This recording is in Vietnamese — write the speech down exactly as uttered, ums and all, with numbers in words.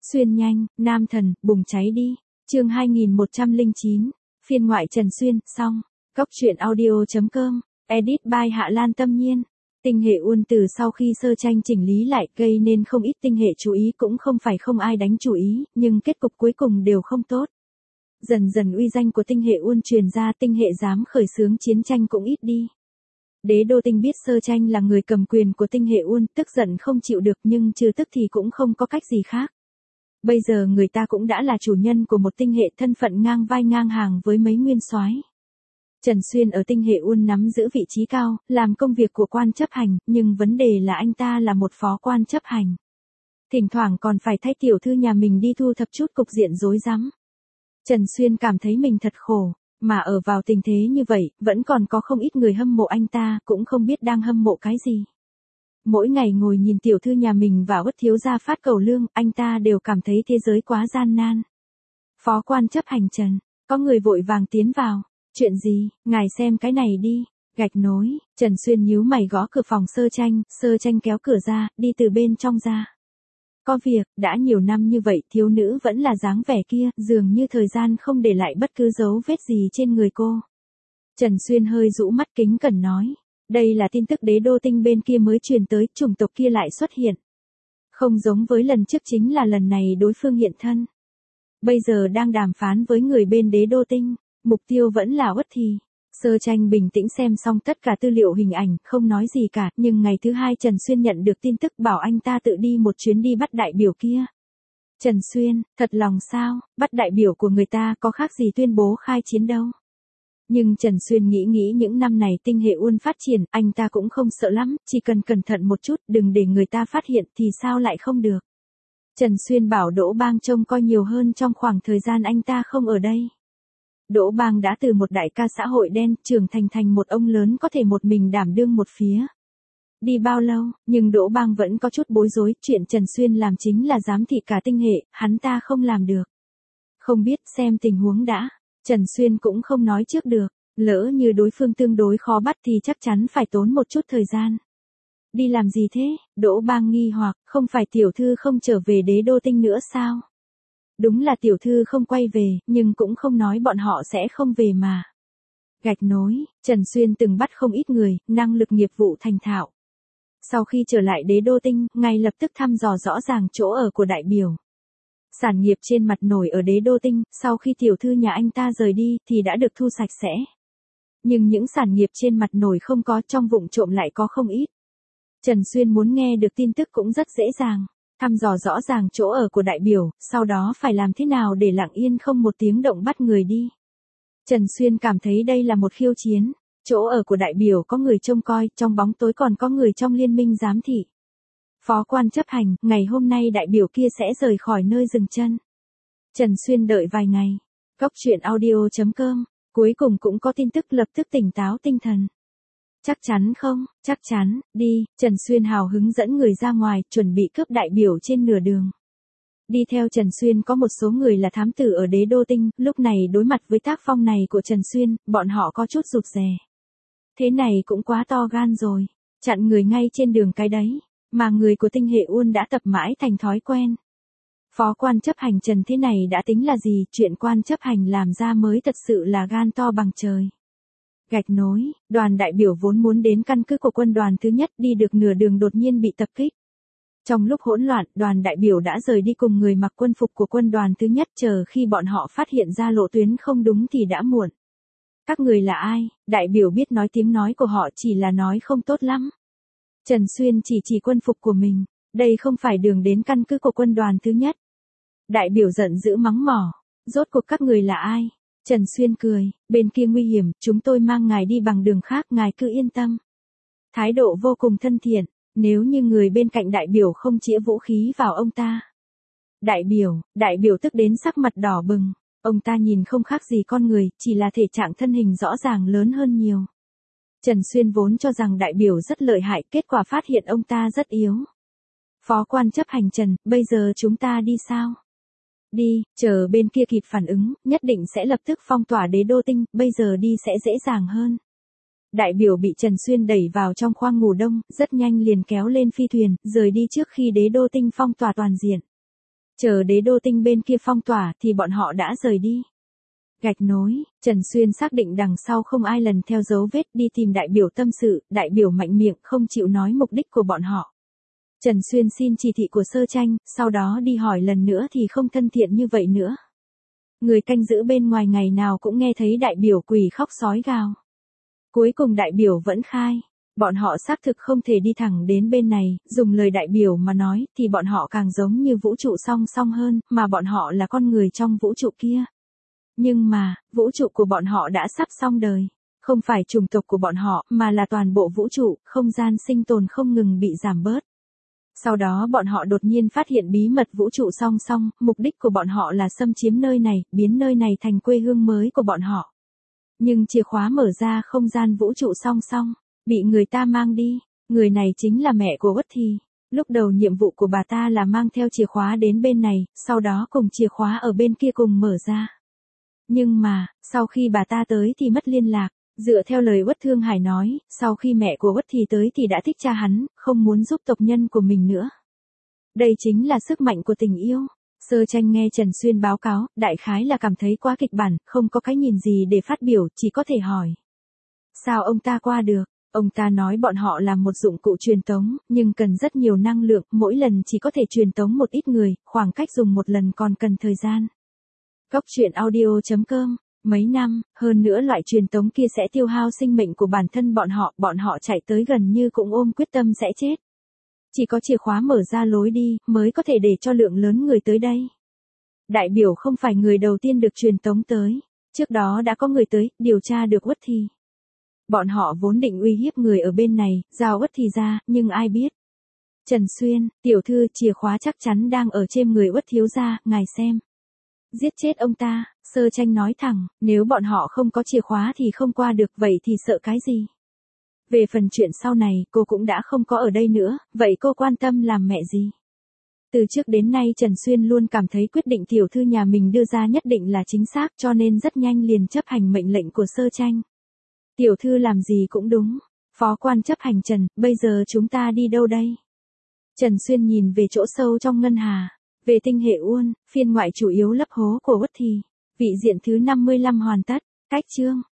Xuyên nhanh, nam thần, bùng cháy đi. Chương hai nghìn một trăm lẻ chín, phiên ngoại Trần Xuyên, xong. Góc truyện audio.com, edit by Hạ Lan Tâm Nhiên. Tinh hệ Uôn từ sau khi sơ tranh chỉnh lý lại gây nên không ít tinh hệ chú ý, cũng không phải không ai đánh chú ý, nhưng kết cục cuối cùng đều không tốt. Dần dần uy danh của tinh hệ Uôn truyền ra, tinh hệ dám khởi xướng chiến tranh cũng ít đi. Đế Đô Tinh biết sơ tranh là người cầm quyền của tinh hệ Uôn, tức giận không chịu được, nhưng trừ tức thì cũng không có cách gì khác. Bây giờ người ta cũng đã là chủ nhân của một tinh hệ, thân phận ngang vai ngang hàng với mấy nguyên soái. Trần Xuyên ở tinh hệ Uôn nắm giữ vị trí cao, làm công việc của quan chấp hành, nhưng vấn đề là anh ta là một phó quan chấp hành. Thỉnh thoảng còn phải thay tiểu thư nhà mình đi thu thập chút cục diện rối rắm. Trần Xuyên cảm thấy mình thật khổ, mà ở vào tình thế như vậy, vẫn còn có không ít người hâm mộ anh ta, cũng không biết đang hâm mộ cái gì. Mỗi ngày ngồi nhìn tiểu thư nhà mình và Uất thiếu gia phát cầu lương, anh ta đều cảm thấy thế giới quá gian nan. Phó quan chấp hành Trần, có người vội vàng tiến vào. Chuyện gì, ngài xem cái này đi. Gạch nối, Trần Xuyên nhíu mày gõ cửa phòng sơ tranh, sơ tranh kéo cửa ra, đi từ bên trong ra. Có việc, đã nhiều năm như vậy thiếu nữ vẫn là dáng vẻ kia, dường như thời gian không để lại bất cứ dấu vết gì trên người cô. Trần Xuyên hơi rũ mắt kính cẩn nói. Đây là tin tức Đế Đô Tinh bên kia mới truyền tới, chủng tộc kia lại xuất hiện. Không giống với lần trước, chính là lần này đối phương hiện thân. Bây giờ đang đàm phán với người bên Đế Đô Tinh, mục tiêu vẫn là Uất thì. Sơ tranh bình tĩnh xem xong tất cả tư liệu hình ảnh, không nói gì cả, nhưng ngày thứ hai Trần Xuyên nhận được tin tức bảo anh ta tự đi một chuyến đi bắt đại biểu kia. Trần Xuyên, thật lòng sao, bắt đại biểu của người ta có khác gì tuyên bố khai chiến đâu. Nhưng Trần Xuyên nghĩ nghĩ những năm này tinh hệ Uôn phát triển, anh ta cũng không sợ lắm, chỉ cần cẩn thận một chút, đừng để người ta phát hiện thì sao lại không được. Trần Xuyên bảo Đỗ Bang trông coi nhiều hơn trong khoảng thời gian anh ta không ở đây. Đỗ Bang đã từ một đại ca xã hội đen trưởng thành thành một ông lớn có thể một mình đảm đương một phía. Đi bao lâu, nhưng Đỗ Bang vẫn có chút bối rối, chuyện Trần Xuyên làm chính là giám thị cả tinh hệ, hắn ta không làm được. Không biết, xem tình huống đã. Trần Xuyên cũng không nói trước được, lỡ như đối phương tương đối khó bắt thì chắc chắn phải tốn một chút thời gian. Đi làm gì thế? Đỗ Bang nghi hoặc, không phải tiểu thư không trở về Đế Đô Tinh nữa sao? Đúng là tiểu thư không quay về, nhưng cũng không nói bọn họ sẽ không về mà. Gạch nối, Trần Xuyên từng bắt không ít người, năng lực nghiệp vụ thành thạo. Sau khi trở lại Đế Đô Tinh, ngay lập tức thăm dò rõ ràng chỗ ở của đại biểu. Sản nghiệp trên mặt nổi ở Đế Đô Tinh, sau khi tiểu thư nhà anh ta rời đi thì đã được thu sạch sẽ. Nhưng những sản nghiệp trên mặt nổi không có, trong vụng trộm lại có không ít. Trần Xuyên muốn nghe được tin tức cũng rất dễ dàng. Thăm dò rõ ràng chỗ ở của đại biểu, sau đó phải làm thế nào để lặng yên không một tiếng động bắt người đi. Trần Xuyên cảm thấy đây là một khiêu chiến. Chỗ ở của đại biểu có người trông coi, trong bóng tối còn có người trong liên minh giám thị. Phó quan chấp hành, ngày hôm nay đại biểu kia sẽ rời khỏi nơi dừng chân. Trần Xuyên đợi vài ngày. Góc truyện audio.com, cuối cùng cũng có tin tức, lập tức tỉnh táo tinh thần. Chắc chắn không, chắc chắn, đi, Trần Xuyên hào hứng dẫn người ra ngoài, chuẩn bị cướp đại biểu trên nửa đường. Đi theo Trần Xuyên có một số người là thám tử ở Đế Đô Tinh, lúc này đối mặt với tác phong này của Trần Xuyên, bọn họ có chút rụt rè. Thế này cũng quá to gan rồi, chặn người ngay trên đường cái đấy, mà người của tinh hệ Uôn đã tập mãi thành thói quen. Phó quan chấp hành Trần thế này đã tính là gì, chuyện quan chấp hành làm ra mới thật sự là gan to bằng trời. Gạch nối, đoàn đại biểu vốn muốn đến căn cứ của quân đoàn thứ nhất, đi được nửa đường đột nhiên bị tập kích. Trong lúc hỗn loạn, đoàn đại biểu đã rời đi cùng người mặc quân phục của quân đoàn thứ nhất, chờ khi bọn họ phát hiện ra lộ tuyến không đúng thì đã muộn. Các người là ai? Đại biểu biết nói tiếng nói của họ chỉ là nói không tốt lắm. Trần Xuyên chỉ chỉ quân phục của mình, đây không phải đường đến căn cứ của quân đoàn thứ nhất. Đại biểu giận dữ mắng mỏ, rốt cuộc các người là ai? Trần Xuyên cười, bên kia nguy hiểm, chúng tôi mang ngài đi bằng đường khác, ngài cứ yên tâm. Thái độ vô cùng thân thiện, nếu như người bên cạnh đại biểu không chĩa vũ khí vào ông ta. Đại biểu, đại biểu tức đến sắc mặt đỏ bừng, ông ta nhìn không khác gì con người, chỉ là thể trạng thân hình rõ ràng lớn hơn nhiều. Trần Xuyên vốn cho rằng đại biểu rất lợi hại, kết quả phát hiện ông ta rất yếu. Phó quan chấp hành Trần, bây giờ chúng ta đi sao? Đi, chờ bên kia kịp phản ứng, nhất định sẽ lập tức phong tỏa Đế Đô Tinh, bây giờ đi sẽ dễ dàng hơn. Đại biểu bị Trần Xuyên đẩy vào trong khoang ngủ đông, rất nhanh liền kéo lên phi thuyền, rời đi trước khi Đế Đô Tinh phong tỏa toàn diện. Chờ đế đô tinh bên kia phong tỏa thì bọn họ đã rời đi. Gạch nối, Trần Xuyên xác định đằng sau không ai lần theo dấu vết đi tìm đại biểu tâm sự, đại biểu mạnh miệng không chịu nói mục đích của bọn họ. Trần Xuyên xin chỉ thị của Sơ Tranh, sau đó đi hỏi lần nữa thì không thân thiện như vậy nữa. Người canh giữ bên ngoài ngày nào cũng nghe thấy đại biểu quỷ khóc sói gào. Cuối cùng đại biểu vẫn khai. Bọn họ xác thực không thể đi thẳng đến bên này, dùng lời đại biểu mà nói thì bọn họ càng giống như vũ trụ song song hơn, mà bọn họ là con người trong vũ trụ kia. Nhưng mà, vũ trụ của bọn họ đã sắp xong đời. Không phải chủng tộc của bọn họ, mà là toàn bộ vũ trụ, không gian sinh tồn không ngừng bị giảm bớt. Sau đó bọn họ đột nhiên phát hiện bí mật vũ trụ song song, mục đích của bọn họ là xâm chiếm nơi này, biến nơi này thành quê hương mới của bọn họ. Nhưng chìa khóa mở ra không gian vũ trụ song song, bị người ta mang đi, người này chính là mẹ của Uất Thì. Lúc đầu nhiệm vụ của bà ta là mang theo chìa khóa đến bên này, sau đó cùng chìa khóa ở bên kia cùng mở ra. Nhưng mà, sau khi bà ta tới thì mất liên lạc. Dựa theo lời Uất Thương Hải nói, sau khi mẹ của Uất Thì tới thì đã thích cha hắn, không muốn giúp tộc nhân của mình nữa. Đây chính là sức mạnh của tình yêu. Sơ Tranh nghe Trần Xuyên báo cáo, đại khái là cảm thấy quá kịch bản, không có cái nhìn gì để phát biểu, chỉ có thể hỏi. Sao ông ta qua được? Ông ta nói bọn họ là một dụng cụ truyền tống, nhưng cần rất nhiều năng lượng, mỗi lần chỉ có thể truyền tống một ít người, khoảng cách dùng một lần còn cần thời gian. Góc truyện audio chấm com. Mấy năm, hơn nữa loại truyền tống kia sẽ tiêu hao sinh mệnh của bản thân bọn họ, bọn họ chạy tới gần như cũng ôm quyết tâm sẽ chết. Chỉ có chìa khóa mở ra lối đi, mới có thể để cho lượng lớn người tới đây. Đại biểu không phải người đầu tiên được truyền tống tới. Trước đó đã có người tới, điều tra được Uất Thì. Bọn họ vốn định uy hiếp người ở bên này, giao Uất Thì ra, nhưng ai biết. Trần Xuyên, tiểu thư, chìa khóa chắc chắn đang ở trên người Uất thiếu gia, ngài xem. Giết chết ông ta, Sơ Tranh nói thẳng, nếu bọn họ không có chìa khóa thì không qua được, vậy thì sợ cái gì? Về phần chuyện sau này, cô cũng đã không có ở đây nữa, vậy cô quan tâm làm mẹ gì? Từ trước đến nay Trần Xuyên luôn cảm thấy quyết định tiểu thư nhà mình đưa ra nhất định là chính xác, cho nên rất nhanh liền chấp hành mệnh lệnh của Sơ Tranh. Tiểu thư làm gì cũng đúng. Phó quan chấp hành Trần, bây giờ chúng ta đi đâu đây? Trần Xuyên nhìn về chỗ sâu trong ngân hà. Về tinh hệ Uôn, phiên ngoại chủ yếu lấp hố của Uất Thì. Vị diện thứ năm mươi lăm hoàn tất. Cách chương.